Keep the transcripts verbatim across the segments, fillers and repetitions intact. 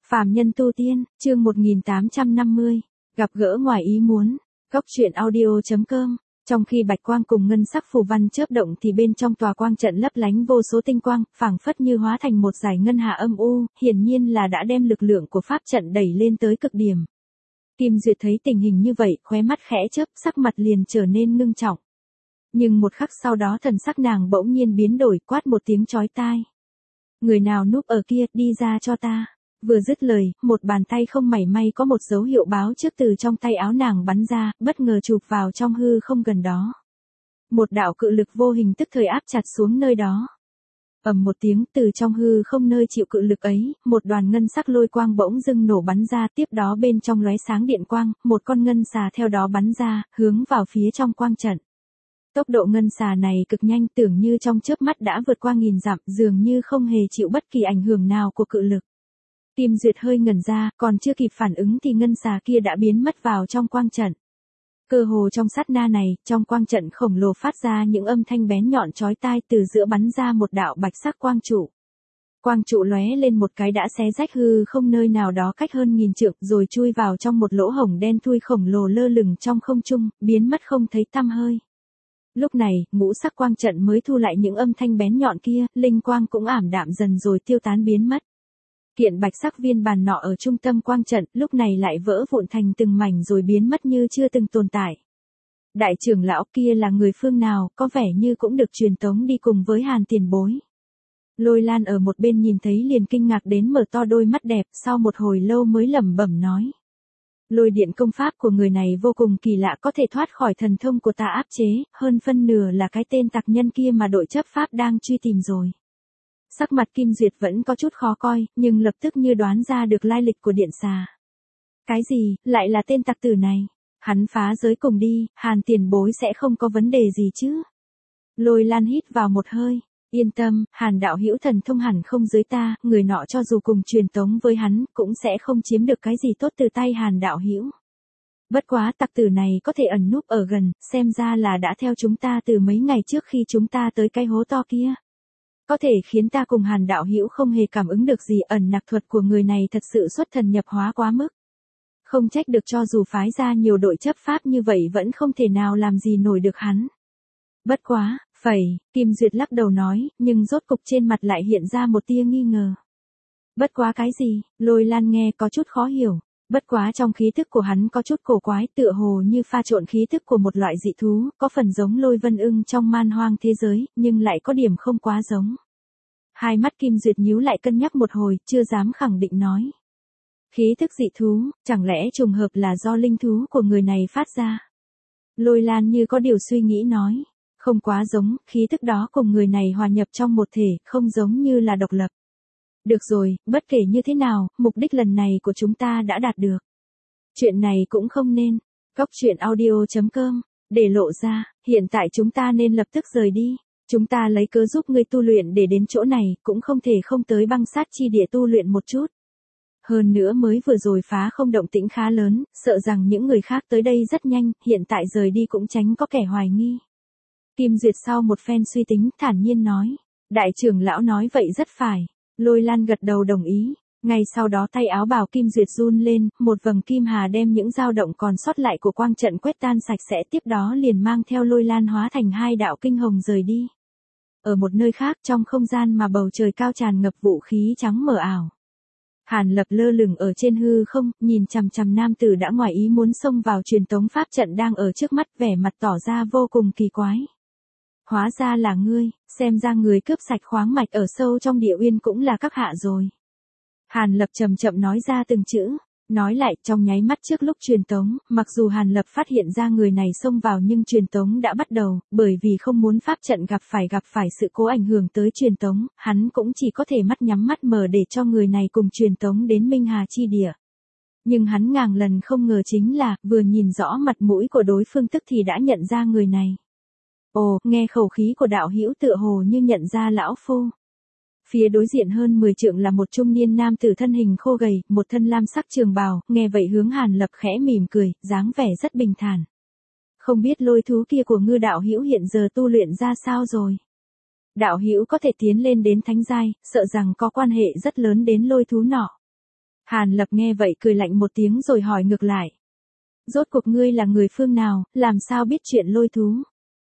Phàm nhân tu tiên, chương một nghìn tám trăm năm mươi, gặp gỡ ngoài ý muốn. Góc truyện audio.com. Trong khi bạch quang cùng ngân sắc phù văn chớp động thì bên trong tòa quang trận lấp lánh vô số tinh quang, phảng phất như hóa thành một dải ngân hà âm u, hiển nhiên là đã đem lực lượng của pháp trận đẩy lên tới cực điểm. Kim Duyệt thấy tình hình như vậy, khóe mắt khẽ chớp, sắc mặt liền trở nên ngưng trọng. Nhưng một khắc sau đó thần sắc nàng bỗng nhiên biến đổi, quát một tiếng chói tai. Người nào núp ở kia, đi ra cho ta. Vừa dứt lời, một bàn tay không mảy may có một dấu hiệu báo trước từ trong tay áo nàng bắn ra, bất ngờ chụp vào trong hư không gần đó. Một đạo cự lực vô hình tức thời áp chặt xuống nơi đó. Ầm một tiếng, từ trong hư không nơi chịu cự lực ấy, một đoàn ngân sắc lôi quang bỗng dưng nổ bắn ra, tiếp đó bên trong lóe sáng điện quang, một con ngân xà theo đó bắn ra, hướng vào phía trong quang trận. Tốc độ ngân xà này cực nhanh, tưởng như trong chớp mắt đã vượt qua nghìn dặm, dường như không hề chịu bất kỳ ảnh hưởng nào của cự lực. Kim Duyệt hơi ngẩn ra, còn chưa kịp phản ứng thì ngân xà kia đã biến mất vào trong quang trận. Cơ hồ trong sát na này, trong quang trận khổng lồ phát ra những âm thanh bén nhọn chói tai, từ giữa bắn ra một đạo bạch sắc quang trụ. Quang trụ lóe lên một cái đã xé rách hư không nơi nào đó cách hơn nghìn trượng, rồi chui vào trong một lỗ hổng đen thui khổng lồ lơ lửng trong không trung, biến mất không thấy tăm hơi. Lúc này, ngũ sắc quang trận mới thu lại những âm thanh bén nhọn kia, linh quang cũng ảm đạm dần rồi tiêu tán biến mất. Kiện bạch sắc viên bàn nọ ở trung tâm quang trận, lúc này lại vỡ vụn thành từng mảnh rồi biến mất như chưa từng tồn tại. Đại trưởng lão kia là người phương nào, có vẻ như cũng được truyền tống đi cùng với Hàn tiền bối. Lôi Lan ở một bên nhìn thấy liền kinh ngạc đến mở to đôi mắt đẹp, sau một hồi lâu mới lẩm bẩm nói. Lôi điện công pháp của người này vô cùng kỳ lạ, có thể thoát khỏi thần thông của ta áp chế, hơn phân nửa là cái tên tặc nhân kia mà đội chấp pháp đang truy tìm rồi. Sắc mặt Kim Duyệt vẫn có chút khó coi, nhưng lập tức như đoán ra được lai lịch của điện xà. Cái gì, lại là tên tặc tử này? Hắn phá giới cùng đi, Hàn tiền bối sẽ không có vấn đề gì chứ? Lôi Lan hít vào một hơi. Yên tâm, Hàn đạo hữu thần thông hẳn không dưới ta, người nọ cho dù cùng truyền tống với hắn, cũng sẽ không chiếm được cái gì tốt từ tay Hàn đạo hữu. Bất quá tặc tử này có thể ẩn núp ở gần, xem ra là đã theo chúng ta từ mấy ngày trước khi chúng ta tới cái hố to kia. Có thể khiến ta cùng Hàn đạo hữu không hề cảm ứng được gì, ẩn nặc thuật của người này thật sự xuất thần nhập hóa quá mức. Không trách được, cho dù phái ra nhiều đội chấp pháp như vậy vẫn không thể nào làm gì nổi được hắn. Bất quá, phẩy, Kim Duyệt lắc đầu nói, nhưng rốt cục trên mặt lại hiện ra một tia nghi ngờ. Bất quá cái gì? Lôi Lan nghe có chút khó hiểu. Bất quá trong khí thức của hắn có chút cổ quái, tựa hồ như pha trộn khí thức của một loại dị thú, có phần giống Lôi Vân Ưng trong man hoang thế giới, nhưng lại có điểm không quá giống. Hai mắt Kim Duyệt nhíu lại cân nhắc một hồi, chưa dám khẳng định nói. Khí thức dị thú, chẳng lẽ trùng hợp là do linh thú của người này phát ra? Lôi Lan như có điều suy nghĩ nói. Không quá giống, khí thức đó cùng người này hòa nhập trong một thể, không giống như là độc lập. Được rồi, bất kể như thế nào, mục đích lần này của chúng ta đã đạt được. Chuyện này cũng không nên. Góc truyện audio.com. Để lộ ra, hiện tại chúng ta nên lập tức rời đi. Chúng ta lấy cớ giúp ngươi tu luyện để đến chỗ này, cũng không thể không tới băng sát chi địa tu luyện một chút. Hơn nữa mới vừa rồi phá không động tĩnh khá lớn, sợ rằng những người khác tới đây rất nhanh, hiện tại rời đi cũng tránh có kẻ hoài nghi. Kim Duyệt sau một phen suy tính, thản nhiên nói. Đại trưởng lão nói vậy rất phải. Lôi Lan gật đầu đồng ý. Ngay sau đó tay áo bào Kim Duyệt run lên, một vầng kim hà đem những dao động còn sót lại của quang trận quét tan sạch sẽ, tiếp đó liền mang theo Lôi Lan hóa thành hai đạo kinh hồng rời đi. Ở một nơi khác trong không gian mà bầu trời cao tràn ngập vũ khí trắng mờ ảo. Hàn Lập lơ lửng ở trên hư không, nhìn chằm chằm nam tử đã ngoài ý muốn xông vào truyền tống pháp trận đang ở trước mắt, vẻ mặt tỏ ra vô cùng kỳ quái. Hóa ra là ngươi, xem ra người cướp sạch khoáng mạch ở sâu trong địa uyên cũng là các hạ rồi. Hàn Lập chậm chậm nói ra từng chữ, nói lại trong nháy mắt trước lúc truyền tống, mặc dù Hàn Lập phát hiện ra người này xông vào nhưng truyền tống đã bắt đầu, bởi vì không muốn pháp trận gặp phải gặp phải sự cố ảnh hưởng tới truyền tống, hắn cũng chỉ có thể mắt nhắm mắt mở để cho người này cùng truyền tống đến Minh Hà chi địa. Nhưng hắn ngàn lần không ngờ chính là, vừa nhìn rõ mặt mũi của đối phương tức thì đã nhận ra người này. Ồ, nghe khẩu khí của đạo hữu tựa hồ như nhận ra lão phu. Phía đối diện hơn mười trượng là một trung niên nam tử thân hình khô gầy, một thân lam sắc trường bào, nghe vậy hướng Hàn Lập khẽ mỉm cười, dáng vẻ rất bình thản. Không biết lôi thú kia của ngư đạo hữu hiện giờ tu luyện ra sao rồi? Đạo hữu có thể tiến lên đến thánh giai, sợ rằng có quan hệ rất lớn đến lôi thú nọ. Hàn Lập nghe vậy cười lạnh một tiếng rồi hỏi ngược lại. Rốt cuộc ngươi là người phương nào, làm sao biết chuyện lôi thú?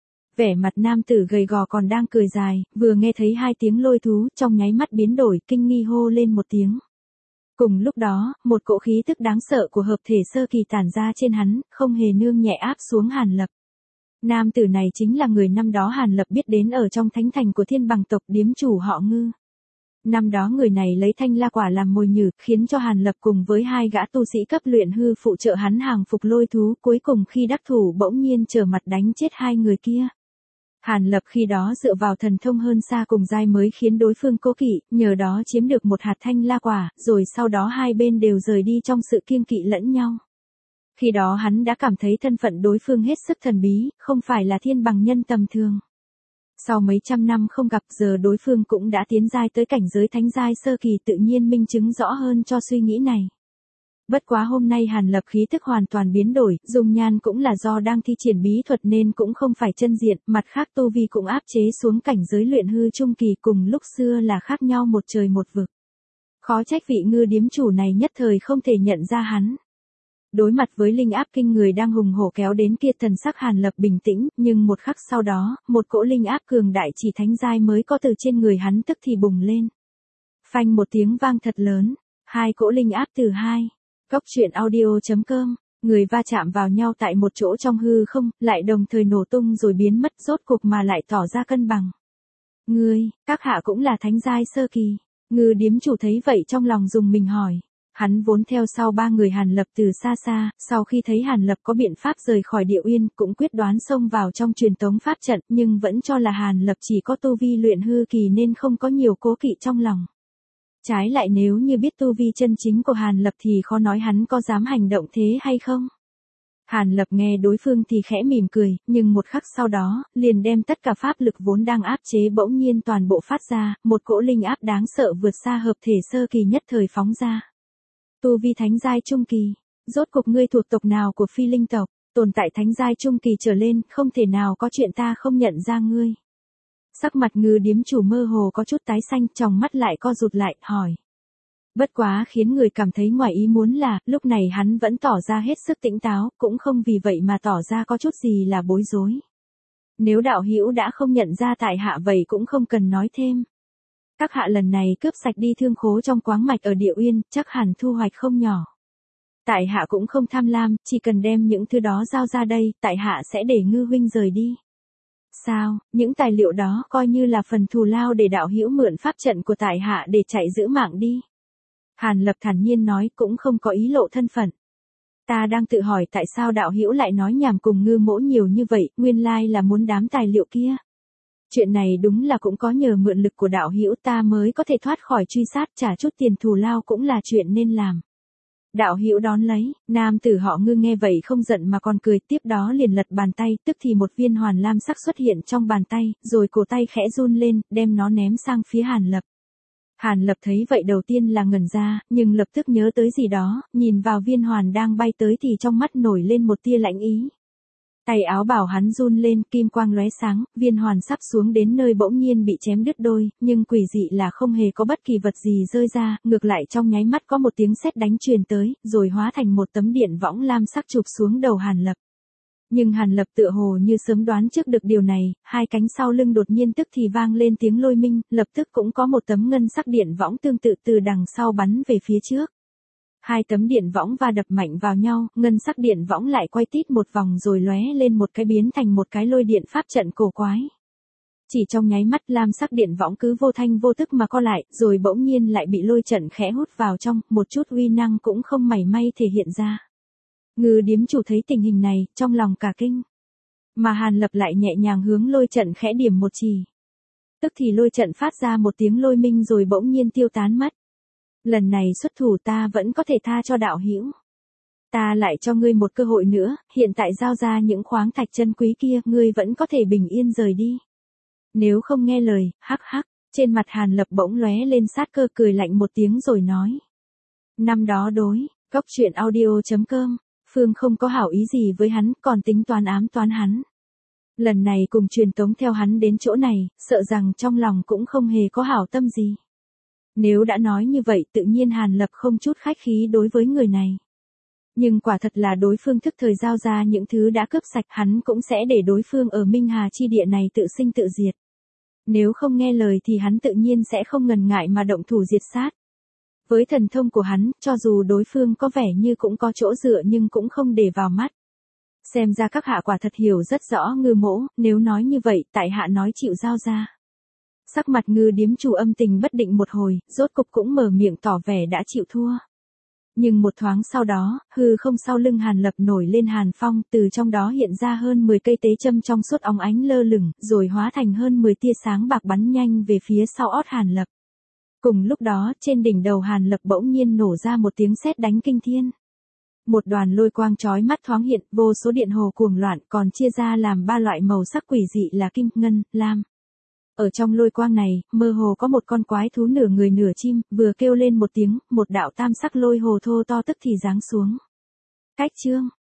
Vẻ mặt nam tử gầy gò còn đang cười dài, vừa nghe thấy hai tiếng lôi thú, trong nháy mắt biến đổi, kinh nghi hô lên một tiếng. Cùng lúc đó, một cỗ khí tức đáng sợ của hợp thể sơ kỳ tản ra trên hắn, không hề nương nhẹ áp xuống Hàn Lập. Nam tử này chính là người năm đó Hàn Lập biết đến ở trong thánh thành của Thiên Bằng tộc, điếm chủ họ Ngư. Năm đó người này lấy thanh la quả làm mồi nhử, khiến cho Hàn Lập cùng với hai gã tu sĩ cấp luyện hư phụ trợ hắn hàng phục lôi thú, cuối cùng khi đắc thủ bỗng nhiên trở mặt đánh chết hai người kia. Hàn Lập khi đó dựa vào thần thông hơn xa cùng giai mới khiến đối phương cố kỵ, nhờ đó chiếm được một hạt thanh la quả, rồi sau đó hai bên đều rời đi trong sự kiêng kỵ lẫn nhau. Khi đó hắn đã cảm thấy thân phận đối phương hết sức thần bí, không phải là thiên bằng nhân tầm thường. Sau mấy trăm năm không gặp, giờ đối phương cũng đã tiến giai tới cảnh giới thánh giai sơ kỳ, tự nhiên minh chứng rõ hơn cho suy nghĩ này. Bất quá hôm nay Hàn Lập khí tức hoàn toàn biến đổi, dung nhan cũng là do đang thi triển bí thuật nên cũng không phải chân diện, mặt khác tu vi cũng áp chế xuống cảnh giới luyện hư trung kỳ, cùng lúc xưa là khác nhau một trời một vực. Khó trách vị Ngư điếm chủ này nhất thời không thể nhận ra hắn. Đối mặt với linh áp kinh người đang hùng hổ kéo đến kia, thần sắc Hàn Lập bình tĩnh, nhưng một khắc sau đó, một cỗ linh áp cường đại chỉ thánh giai mới có từ trên người hắn tức thì bùng lên. Phanh một tiếng vang thật lớn, hai cỗ linh áp từ hai. Cốc truyện audio chấm com, người va chạm vào nhau tại một chỗ trong hư không, lại đồng thời nổ tung rồi biến mất, rốt cuộc mà lại tỏ ra cân bằng. Ngươi, các hạ cũng là thánh giai sơ kỳ. Ngư điếm chủ thấy vậy trong lòng dùng mình hỏi. Hắn vốn theo sau ba người Hàn Lập từ xa xa, sau khi thấy Hàn Lập có biện pháp rời khỏi Địa Uyên, cũng quyết đoán xông vào trong truyền tống pháp trận, nhưng vẫn cho là Hàn Lập chỉ có tu vi luyện hư kỳ nên không có nhiều cố kỵ trong lòng. Trái lại nếu như biết tu vi chân chính của Hàn Lập thì khó nói hắn có dám hành động thế hay không. Hàn Lập nghe đối phương thì khẽ mỉm cười, nhưng một khắc sau đó, liền đem tất cả pháp lực vốn đang áp chế bỗng nhiên toàn bộ phát ra, một cỗ linh áp đáng sợ vượt xa hợp thể sơ kỳ nhất thời phóng ra. Tu vi thánh giai trung kỳ, rốt cuộc ngươi thuộc tộc nào của Phi Linh tộc, tồn tại thánh giai trung kỳ trở lên, không thể nào có chuyện ta không nhận ra ngươi. Sắc mặt Ngư điếm chủ mơ hồ có chút tái xanh, tròng mắt lại co rụt lại, hỏi. Bất quá khiến người cảm thấy ngoài ý muốn là, lúc này hắn vẫn tỏ ra hết sức tỉnh táo, cũng không vì vậy mà tỏ ra có chút gì là bối rối. Nếu đạo hữu đã không nhận ra tại hạ vậy cũng không cần nói thêm. Các hạ lần này cướp sạch đi thương khố trong quáng mạch ở Địa Uyên, chắc hẳn thu hoạch không nhỏ. Tại hạ cũng không tham lam, chỉ cần đem những thứ đó giao ra đây, tại hạ sẽ để Ngư huynh rời đi. Sao, những tài liệu đó coi như là phần thù lao để đạo hữu mượn pháp trận của tại hạ để chạy giữ mạng đi. Hàn Lập thản nhiên nói, cũng không có ý lộ thân phận. Ta đang tự hỏi tại sao đạo hữu lại nói nhảm cùng Ngư mỗ nhiều như vậy, nguyên lai là muốn đám tài liệu kia. Chuyện này đúng là cũng có nhờ mượn lực của đạo hữu ta mới có thể thoát khỏi truy sát, trả chút tiền thù lao cũng là chuyện nên làm. Đạo hữu đón lấy, nam tử họ Ngư nghe vậy không giận mà còn cười, tiếp đó liền lật bàn tay, tức thì một viên hoàn lam sắc xuất hiện trong bàn tay, rồi cổ tay khẽ run lên, đem nó ném sang phía Hàn Lập. Hàn Lập thấy vậy đầu tiên là ngẩn ra, nhưng lập tức nhớ tới gì đó, nhìn vào viên hoàn đang bay tới thì trong mắt nổi lên một tia lãnh ý. Tay áo bảo hắn run lên, kim quang lóe sáng, viên hoàn sắp xuống đến nơi bỗng nhiên bị chém đứt đôi, nhưng quỷ dị là không hề có bất kỳ vật gì rơi ra, ngược lại trong nháy mắt có một tiếng sét đánh truyền tới, rồi hóa thành một tấm điện võng lam sắc chụp xuống đầu Hàn Lập. Nhưng Hàn Lập tựa hồ như sớm đoán trước được điều này, hai cánh sau lưng đột nhiên tức thì vang lên tiếng lôi minh, lập tức cũng có một tấm ngân sắc điện võng tương tự từ đằng sau bắn về phía trước. Hai tấm điện võng va đập mạnh vào nhau, ngân sắc điện võng lại quay tít một vòng rồi lóe lên một cái biến thành một cái lôi điện pháp trận cổ quái. Chỉ trong nháy mắt lam sắc điện võng cứ vô thanh vô tức mà co lại, rồi bỗng nhiên lại bị lôi trận khẽ hút vào trong, một chút uy năng cũng không mảy may thể hiện ra. Ngư điếm chủ thấy tình hình này, trong lòng cả kinh. Mà Hàn Lập lại nhẹ nhàng hướng lôi trận khẽ điểm một chỉ. Tức thì lôi trận phát ra một tiếng lôi minh rồi bỗng nhiên tiêu tán mất. Lần này xuất thủ ta vẫn có thể tha cho đạo hữu. Ta lại cho ngươi một cơ hội nữa, hiện tại giao ra những khoáng thạch chân quý kia, ngươi vẫn có thể bình yên rời đi. Nếu không nghe lời, hắc hắc, trên mặt Hàn Lập bỗng lóe lên sát cơ, cười lạnh một tiếng rồi nói. Năm đó đối, cốc truyện audio chấm com, Phương không có hảo ý gì với hắn, còn tính toán ám toán hắn. Lần này cùng truyền tống theo hắn đến chỗ này, sợ rằng trong lòng cũng không hề có hảo tâm gì. Nếu đã nói như vậy tự nhiên Hàn Lập không chút khách khí đối với người này. Nhưng quả thật là đối phương thức thời giao ra những thứ đã cướp sạch, hắn cũng sẽ để đối phương ở Minh Hà chi địa này tự sinh tự diệt. Nếu không nghe lời thì hắn tự nhiên sẽ không ngần ngại mà động thủ diệt sát. Với thần thông của hắn, cho dù đối phương có vẻ như cũng có chỗ dựa nhưng cũng không để vào mắt. Xem ra các hạ quả thật hiểu rất rõ Ngư Mỗ, nếu nói như vậy, tại hạ nói chịu giao ra. Sắc mặt Ngư điếm chủ âm tình bất định một hồi, rốt cục cũng mở miệng tỏ vẻ đã chịu thua. Nhưng một thoáng sau đó, hư không sau lưng Hàn Lập nổi lên hàn phong, từ trong đó hiện ra hơn mười cây tế châm trong suốt óng ánh lơ lửng, rồi hóa thành hơn mười tia sáng bạc bắn nhanh về phía sau ót Hàn Lập. Cùng lúc đó, trên đỉnh đầu Hàn Lập bỗng nhiên nổ ra một tiếng sét đánh kinh thiên. Một đoàn lôi quang chói mắt thoáng hiện, vô số điện hồ cuồng loạn, còn chia ra làm ba loại màu sắc quỷ dị là kim, ngân, lam. Ở trong lôi quang này, mơ hồ có một con quái thú nửa người nửa chim, vừa kêu lên một tiếng, một đạo tam sắc lôi hồ thô to tức thì giáng xuống. Cách chương